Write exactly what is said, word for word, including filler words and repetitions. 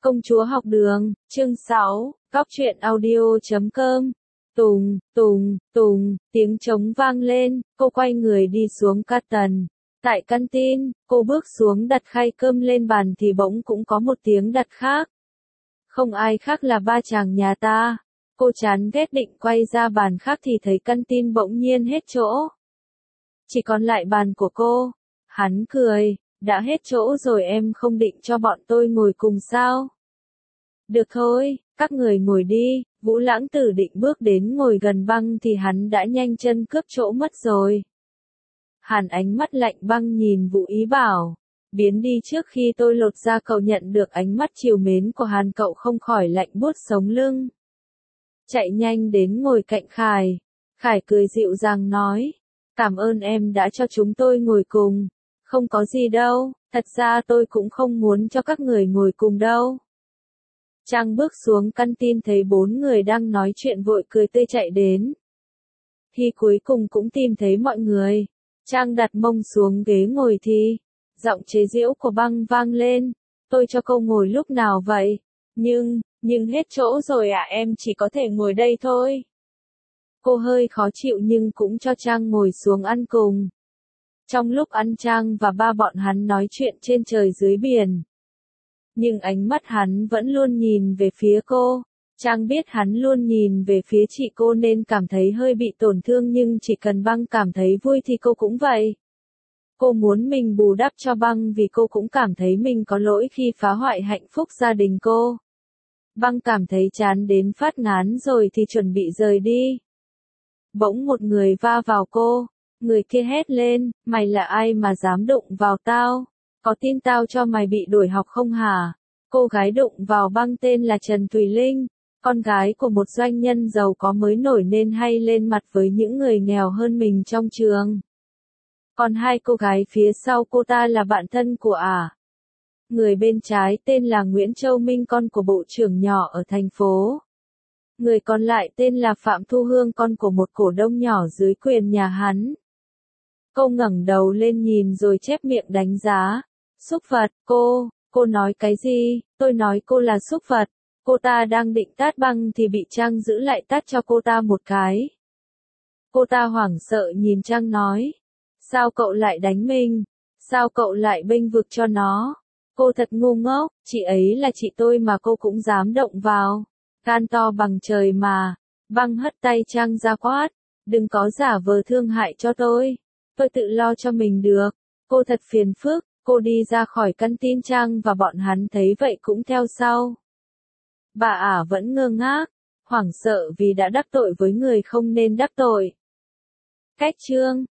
Công chúa học đường, chương sáu, góc truyện audio chấm com. Tùng, tùng, tùng, tiếng trống vang lên, cô quay người đi xuống ca tần. Tại căn tin, cô bước xuống đặt khay cơm lên bàn thì bỗng cũng có một tiếng đặt khác. Không ai khác là ba chàng nhà ta. Cô chán ghét định quay ra bàn khác thì thấy căn tin bỗng nhiên hết chỗ. Chỉ còn lại bàn của cô. Hắn cười, đã hết chỗ rồi em không định cho bọn tôi ngồi cùng sao? Được thôi, các người ngồi đi. Vũ Lãng Tử định bước đến ngồi gần Băng thì hắn đã nhanh chân cướp chỗ mất rồi. Hàn ánh mắt lạnh băng nhìn Vũ Ý bảo, biến đi trước khi tôi lột ra. Cậu nhận được ánh mắt trìu mến của Hàn, cậu không khỏi lạnh buốt sống lưng. Chạy nhanh đến ngồi cạnh Khải. Khải cười dịu dàng nói, cảm ơn em đã cho chúng tôi ngồi cùng. Không có gì đâu, thật ra tôi cũng không muốn cho các người ngồi cùng đâu. Trang bước xuống căn tin thấy bốn người đang nói chuyện vội cười tươi chạy đến. Thì cuối cùng cũng tìm thấy mọi người. Trang đặt mông xuống ghế ngồi thì, giọng chế giễu của Băng vang lên. Tôi cho cô ngồi lúc nào vậy? Nhưng, nhưng hết chỗ rồi à, em chỉ có thể ngồi đây thôi. Cô hơi khó chịu nhưng cũng cho Trang ngồi xuống ăn cùng. Trong lúc ăn Trang và ba bọn hắn nói chuyện trên trời dưới biển. Nhưng ánh mắt hắn vẫn luôn nhìn về phía cô. Trang biết hắn luôn nhìn về phía chị cô nên cảm thấy hơi bị tổn thương, nhưng chỉ cần Băng cảm thấy vui thì cô cũng vậy. Cô muốn mình bù đắp cho Băng vì cô cũng cảm thấy mình có lỗi khi phá hoại hạnh phúc gia đình cô. Băng cảm thấy chán đến phát ngán rồi thì chuẩn bị rời đi. Bỗng một người va vào cô. Người kia hét lên, mày là ai mà dám đụng vào tao? Có tin tao cho mày bị đuổi học không hả? Cô gái đụng vào Băng tên là Trần Thùy Linh, con gái của một doanh nhân giàu có mới nổi nên hay lên mặt với những người nghèo hơn mình trong trường. Còn hai cô gái phía sau cô ta là bạn thân của ả. Người bên trái tên là Nguyễn Châu Minh, con của bộ trưởng nhỏ ở thành phố. Người còn lại tên là Phạm Thu Hương, con của một cổ đông nhỏ dưới quyền nhà hắn. Cô ngẩng đầu lên nhìn rồi chép miệng đánh giá. Súc vật, cô, cô nói cái gì? Tôi nói cô là súc vật. Cô ta đang định tát Băng thì bị Trang giữ lại tát cho cô ta một cái. Cô ta hoảng sợ nhìn Trang nói. Sao cậu lại đánh mình? Sao cậu lại bênh vực cho nó? Cô thật ngu ngốc, chị ấy là chị tôi mà cô cũng dám động vào. Gan to bằng trời mà. Băng hất tay Trang ra quát. Đừng có giả vờ thương hại cho tôi. Tôi tự lo cho mình được. Cô thật phiền phức. Cô đi ra khỏi căn tin. Trang và bọn hắn thấy vậy cũng theo sau. Bà ả vẫn ngơ ngác, hoảng sợ vì đã đắc tội với người không nên đắc tội. Cách chương